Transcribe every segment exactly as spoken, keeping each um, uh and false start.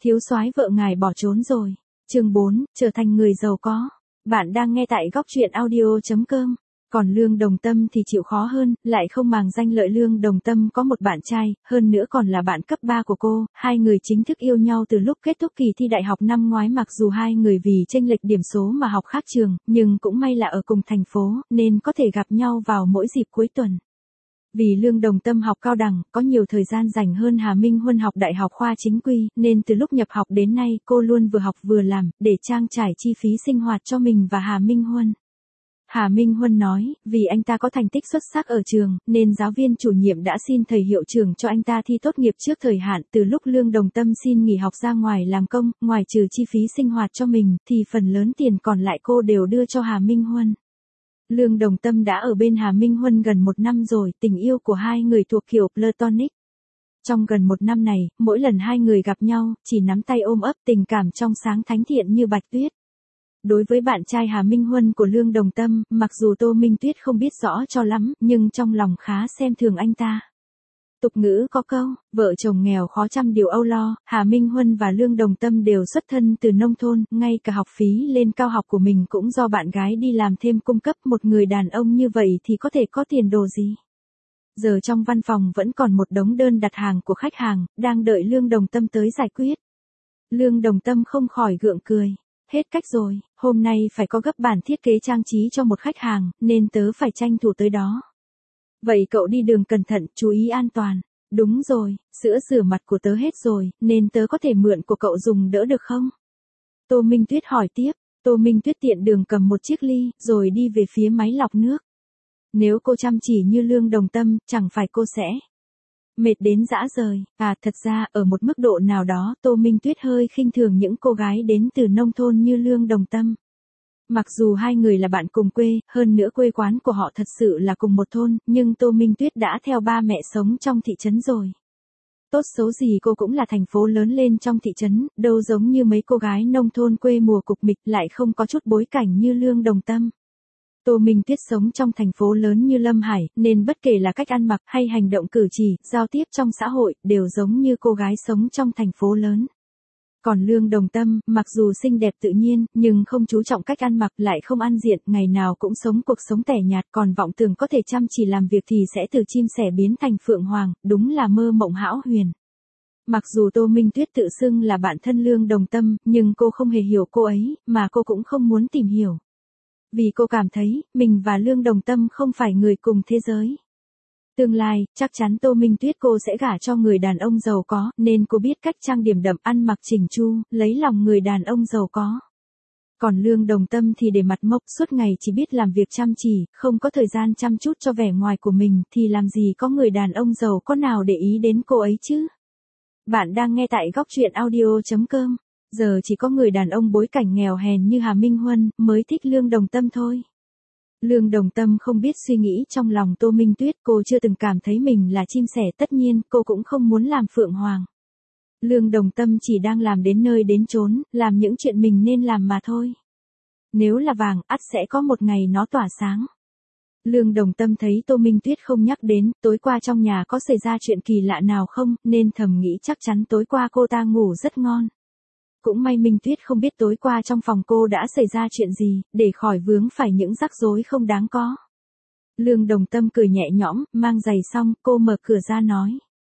Thiếu soái vợ ngài bỏ trốn rồi. Chương bốn, trở thành người giàu có. Bạn đang nghe tại góc truyện audio chấm com. Còn Lương Đồng Tâm thì chịu khó hơn, lại không màng danh lợi. Lương Đồng Tâm có một bạn trai, hơn nữa còn là bạn cấp ba của cô, hai người chính thức yêu nhau từ lúc kết thúc kỳ thi đại học năm ngoái. Mặc dù hai người vì chênh lệch điểm số mà học khác trường, nhưng cũng may là ở cùng thành phố, nên có thể gặp nhau vào mỗi dịp cuối tuần. Vì Lương Đồng Tâm học cao đẳng, có nhiều thời gian dành hơn Hà Minh Huân học đại học khoa chính quy, nên từ lúc nhập học đến nay cô luôn vừa học vừa làm, để trang trải chi phí sinh hoạt cho mình và Hà Minh Huân. Hà Minh Huân nói, vì anh ta có thành tích xuất sắc ở trường, nên giáo viên chủ nhiệm đã xin thầy hiệu trưởng cho anh ta thi tốt nghiệp trước thời hạn. Từ lúc Lương Đồng Tâm xin nghỉ học ra ngoài làm công, ngoài trừ chi phí sinh hoạt cho mình, thì phần lớn tiền còn lại cô đều đưa cho Hà Minh Huân. Lương Đồng Tâm đã ở bên Hà Minh Huân gần một năm rồi, tình yêu của hai người thuộc kiểu platonic. Trong gần một năm này, mỗi lần hai người gặp nhau, chỉ nắm tay ôm ấp, tình cảm trong sáng thánh thiện như bạch tuyết. Đối với bạn trai Hà Minh Huân của Lương Đồng Tâm, mặc dù Tô Minh Tuyết không biết rõ cho lắm, nhưng trong lòng khá xem thường anh ta. Tục ngữ có câu, vợ chồng nghèo khó trăm điều âu lo. Hà Minh Huân và Lương Đồng Tâm đều xuất thân từ nông thôn, ngay cả học phí lên cao học của mình cũng do bạn gái đi làm thêm cung cấp. Một người đàn ông như vậy thì có thể có tiền đồ gì? Giờ trong văn phòng vẫn còn một đống đơn đặt hàng của khách hàng, đang đợi Lương Đồng Tâm tới giải quyết. Lương Đồng Tâm không khỏi gượng cười. Hết cách rồi, hôm nay phải có gấp bản thiết kế trang trí cho một khách hàng, nên tớ phải tranh thủ tới đó. Vậy cậu đi đường cẩn thận, chú ý an toàn. Đúng rồi, sữa rửa mặt của tớ hết rồi, nên tớ có thể mượn của cậu dùng đỡ được không? Tô Minh Tuyết hỏi tiếp. Tô Minh Tuyết tiện đường cầm một chiếc ly, rồi đi về phía máy lọc nước. Nếu cô chăm chỉ như Lương Đồng Tâm, chẳng phải cô sẽ mệt đến dã rời. À, thật ra, ở một mức độ nào đó, Tô Minh Tuyết hơi khinh thường những cô gái đến từ nông thôn như Lương Đồng Tâm. Mặc dù hai người là bạn cùng quê, hơn nữa quê quán của họ thật sự là cùng một thôn, nhưng Tô Minh Tuyết đã theo ba mẹ sống trong thị trấn rồi. Tốt xấu gì cô cũng là thành phố lớn lên trong thị trấn, đâu giống như mấy cô gái nông thôn quê mùa cục mịch, lại không có chút bối cảnh như Lương Đồng Tâm. Tô Minh Tuyết sống trong thành phố lớn như Lâm Hải, nên bất kể là cách ăn mặc hay hành động cử chỉ, giao tiếp trong xã hội, đều giống như cô gái sống trong thành phố lớn. Còn Lương Đồng Tâm, mặc dù xinh đẹp tự nhiên, nhưng không chú trọng cách ăn mặc, lại không ăn diện, ngày nào cũng sống cuộc sống tẻ nhạt, còn vọng tưởng có thể chăm chỉ làm việc thì sẽ từ chim sẻ biến thành phượng hoàng, đúng là mơ mộng hão huyền. Mặc dù Tô Minh Tuyết tự xưng là bạn thân Lương Đồng Tâm, nhưng cô không hề hiểu cô ấy, mà cô cũng không muốn tìm hiểu. Vì cô cảm thấy, mình và Lương Đồng Tâm không phải người cùng thế giới. Tương lai, chắc chắn Tô Minh Tuyết cô sẽ gả cho người đàn ông giàu có, nên cô biết cách trang điểm đậm, ăn mặc chỉnh chu, lấy lòng người đàn ông giàu có. Còn Lương Đồng Tâm thì để mặt mộc, suốt ngày chỉ biết làm việc chăm chỉ, không có thời gian chăm chút cho vẻ ngoài của mình, thì làm gì có người đàn ông giàu có nào để ý đến cô ấy chứ? Bạn đang nghe tại góc truyện audio chấm com. Giờ chỉ có người đàn ông bối cảnh nghèo hèn như Hà Minh Huân mới thích Lương Đồng Tâm thôi. Lương Đồng Tâm không biết suy nghĩ trong lòng Tô Minh Tuyết, cô chưa từng cảm thấy mình là chim sẻ, tất nhiên cô cũng không muốn làm phượng hoàng. Lương Đồng Tâm chỉ đang làm đến nơi đến chốn, làm những chuyện mình nên làm mà thôi. Nếu là vàng, ắt sẽ có một ngày nó tỏa sáng. Lương Đồng Tâm thấy Tô Minh Tuyết không nhắc đến, tối qua trong nhà có xảy ra chuyện kỳ lạ nào không, nên thầm nghĩ chắc chắn tối qua cô ta ngủ rất ngon. Cũng may Minh Tuyết không biết tối qua trong phòng cô đã xảy ra chuyện gì, để khỏi vướng phải những rắc rối không đáng có. Lương Đồng Tâm cười nhẹ nhõm, mang giày xong, cô mở cửa ra nói.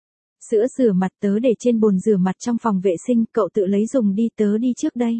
Sữa rửa mặt tớ để trên bồn rửa mặt trong phòng vệ sinh, cậu tự lấy dùng đi, tớ đi trước đây.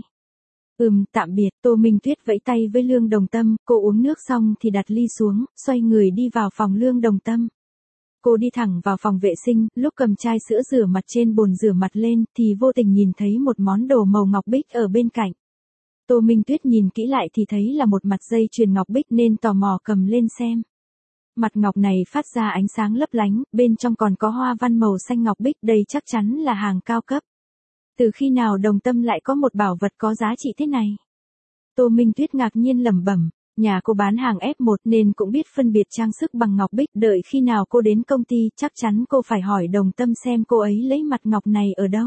Ừm, tạm biệt. Tô Minh Tuyết vẫy tay với Lương Đồng Tâm, cô uống nước xong thì đặt ly xuống, xoay người đi vào phòng Lương Đồng Tâm. Cô đi thẳng vào phòng vệ sinh, lúc cầm chai sữa rửa mặt trên bồn rửa mặt lên, thì vô tình nhìn thấy một món đồ màu ngọc bích ở bên cạnh. Tô Minh Tuyết nhìn kỹ lại thì thấy là một mặt dây chuyền ngọc bích nên tò mò cầm lên xem. Mặt ngọc này phát ra ánh sáng lấp lánh, bên trong còn có hoa văn màu xanh ngọc bích, đây chắc chắn là hàng cao cấp. Từ khi nào Đồng Tâm lại có một bảo vật có giá trị thế này? Tô Minh Tuyết ngạc nhiên lẩm bẩm. Nhà cô bán hàng ép một nên cũng biết phân biệt trang sức bằng ngọc bích, đợi khi nào cô đến công ty chắc chắn cô phải hỏi Đồng Tâm xem cô ấy lấy mặt ngọc này ở đâu.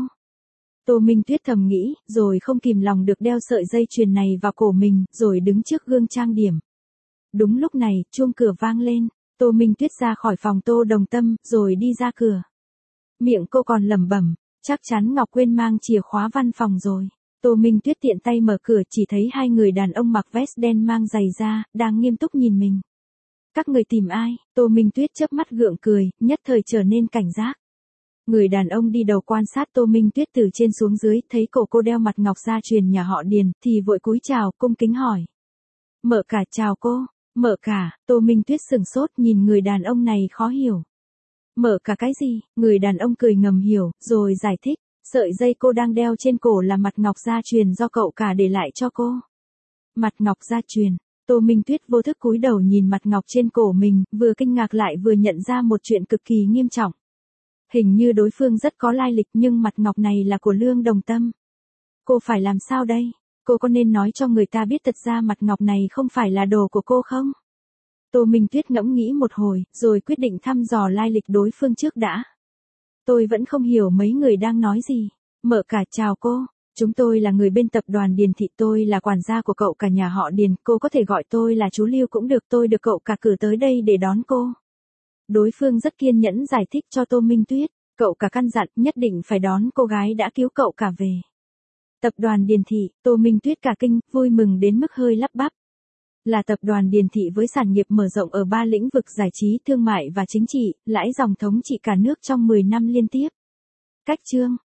Tô Minh Tuyết thầm nghĩ, rồi không kìm lòng được đeo sợi dây chuyền này vào cổ mình, rồi đứng trước gương trang điểm. Đúng lúc này, chuông cửa vang lên, Tô Minh Tuyết ra khỏi phòng Tô Đồng Tâm, rồi đi ra cửa. Miệng cô còn lẩm bẩm, Chắc chắn Ngọc quên mang chìa khóa văn phòng rồi. Tô Minh Tuyết tiện tay mở cửa chỉ thấy hai người đàn ông mặc vest đen mang giày da, đang nghiêm túc nhìn mình. Các người tìm ai? Tô Minh Tuyết chớp mắt gượng cười, nhất thời trở nên cảnh giác. Người đàn ông đi đầu quan sát Tô Minh Tuyết từ trên xuống dưới, thấy cổ cô đeo mặt ngọc gia truyền nhà họ Điền, thì vội cúi chào, cung kính hỏi. Mợ cả chào cô. Mợ cả, Tô Minh Tuyết sửng sốt nhìn người đàn ông này khó hiểu. Mợ cả cái gì? Người đàn ông cười ngầm hiểu, rồi giải thích. Sợi dây cô đang đeo trên cổ là mặt ngọc gia truyền do cậu cả để lại cho cô. Mặt ngọc gia truyền. Tô Minh Tuyết vô thức cúi đầu nhìn mặt ngọc trên cổ mình, vừa kinh ngạc lại vừa nhận ra một chuyện cực kỳ nghiêm trọng. Hình như đối phương rất có lai lịch nhưng mặt ngọc này là của Lương Đồng Tâm. Cô phải làm sao đây? Cô có nên nói cho người ta biết thật ra mặt ngọc này không phải là đồ của cô không? Tô Minh Tuyết ngẫm nghĩ một hồi, rồi quyết định thăm dò lai lịch đối phương trước đã. Tôi vẫn không hiểu mấy người đang nói gì. Mợ cả chào cô. Chúng tôi là người bên tập đoàn Điền Thị, tôi là quản gia của cậu cả nhà họ Điền, cô có thể gọi tôi là chú Lưu cũng được, tôi được cậu cả cử tới đây để đón cô. Đối phương rất kiên nhẫn giải thích cho Tô Minh Tuyết, cậu cả căn dặn nhất định phải đón cô gái đã cứu cậu cả về. Tập đoàn Điền Thị, Tô Minh Tuyết cả kinh, vui mừng đến mức hơi lắp bắp. Là tập đoàn Điền Thị với sản nghiệp mở rộng ở ba lĩnh vực giải trí, thương mại và chính trị, lãi dòng thống trị cả nước trong mười năm liên tiếp. Cách chương